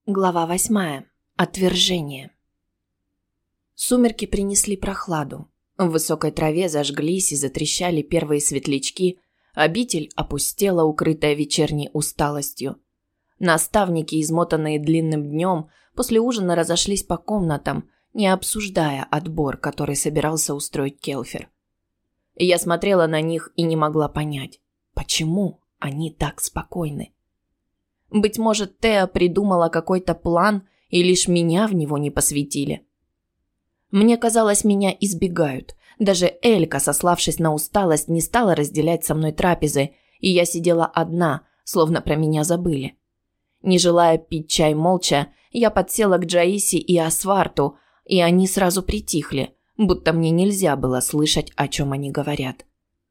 Глава 8. Отвержение. Сумерки принесли прохладу. В высокой траве зажглись и затрещали первые светлячки. Обитель опустела, укрытая вечерней усталостью. Наставники, измотанные длинным днем, после ужина разошлись по комнатам, не обсуждая отбор, который собирался устроить Келфер. Я смотрела на них и не могла понять, почему они так спокойны. Быть может, Теа придумала какой-то план, и лишь меня в него не посвятили. Мне казалось, меня избегают. Даже Элька, сославшись на усталость, не стала разделять со мной трапезы, и я сидела одна, словно про меня забыли. Не желая пить чай молча, я подсела к Джаисе и Асварту, и они сразу притихли, будто мне нельзя было слышать, о чем они говорят.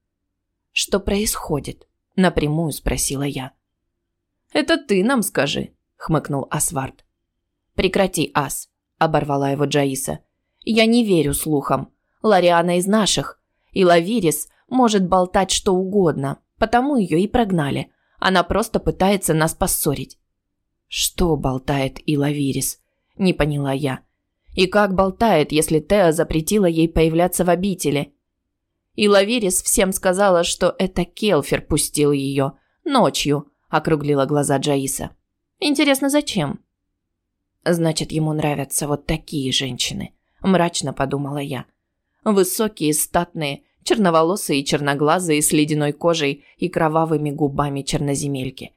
«Что происходит?» – напрямую спросила я. «Это ты нам скажи», – хмыкнул Асварт. «Прекрати, Ас», – оборвала его Джаиса. «Я не верю слухам. Лариана из наших. И Лавирис может болтать что угодно, потому ее и прогнали. Она просто пытается нас поссорить». «Что болтает и Лавирис?» – не поняла я. «И как болтает, если Теа запретила ей появляться в обители?» И Лавирис всем сказала, что это Келфер пустил ее ночью, – округлила глаза Джаиса. «Интересно, зачем?» «Значит, ему нравятся вот такие женщины», – мрачно подумала я. Высокие, статные, черноволосые и черноглазые, с ледяной кожей и кровавыми губами черноземельки.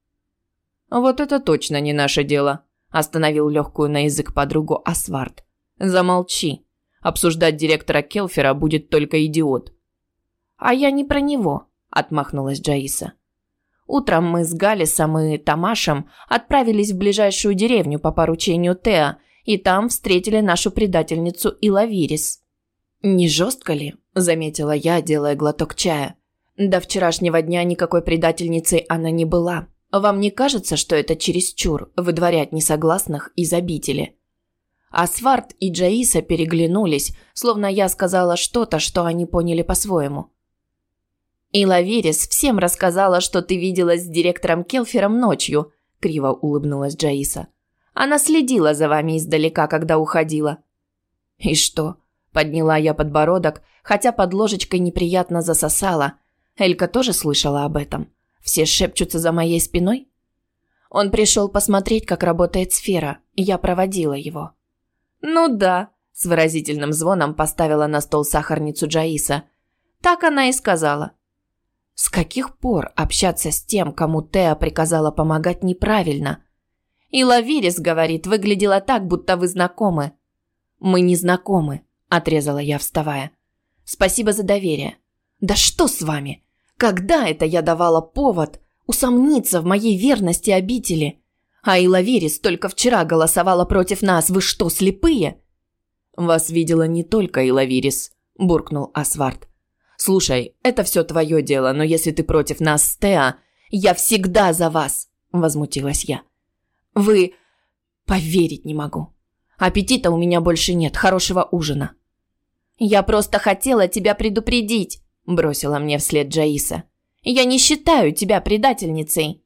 «Вот это точно не наше дело», – остановил легкую на язык подругу Асварт. «Замолчи. Обсуждать директора Келфера будет только идиот». «А я не про него», – отмахнулась Джаиса. Утром мы с Галисом и Тамашем отправились в ближайшую деревню по поручению Теа, и там встретили нашу предательницу Илавирис. «Не жестко ли?» – заметила я, делая глоток чая. «До вчерашнего дня никакой предательницей она не была. Вам не кажется, что это чересчур – выдворять несогласных из обители?» Асварт и Джаиса переглянулись, словно я сказала что-то, что они поняли по-своему. «И Лавирис всем рассказала, что ты виделась с директором Келфером ночью», – криво улыбнулась Джаиса. «Она следила за вами издалека, когда уходила». «И что?» – подняла я подбородок, хотя под ложечкой неприятно засосала. Элька тоже слышала об этом. Все шепчутся за моей спиной? Он пришел посмотреть, как работает сфера. Я проводила его. «Ну да», – с выразительным звоном поставила на стол сахарницу Джаиса. «Так она и сказала». С каких пор общаться с тем, кому Теа приказала помогать, неправильно? И Лавирис, говорит, выглядела так, будто вы знакомы. «Мы не знакомы», – отрезала я, вставая. «Спасибо за доверие». «Да что с вами? Когда это я давала повод усомниться в моей верности обители? А Илавирис только вчера голосовала против нас. Вы что, слепые?» «Вас видела не только Илавирис», – буркнул Асварт. «Слушай, это все твое дело, но если ты против нас с Теа, я всегда за вас», – возмутилась я. «Вы... поверить не могу. Аппетита у меня больше нет, хорошего ужина». «Я просто хотела тебя предупредить», – бросила мне вслед Джаиса. «Я не считаю тебя предательницей».